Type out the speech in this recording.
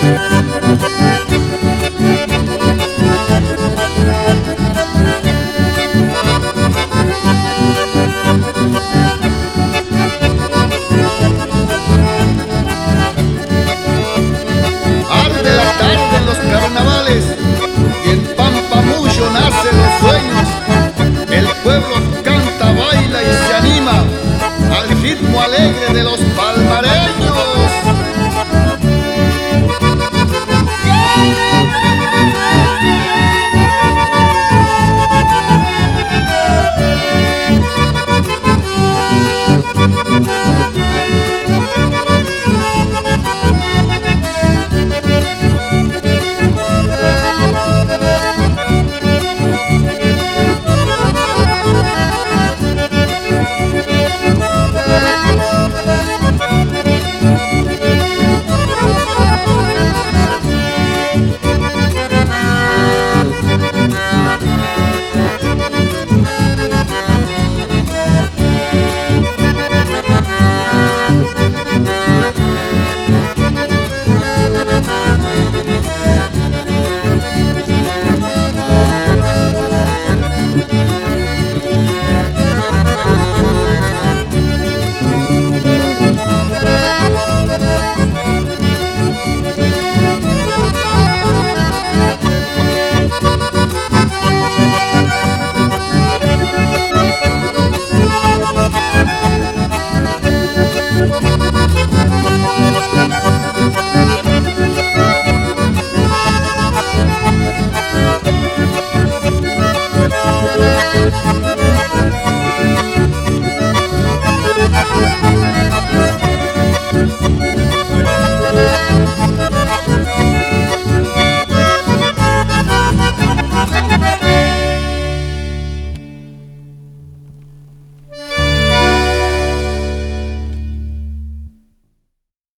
Arde la tarde en los carnavales y en Pampamuyo nacen los sueños. El pueblo canta, baila y se anima al ritmo alegre de los palmareños.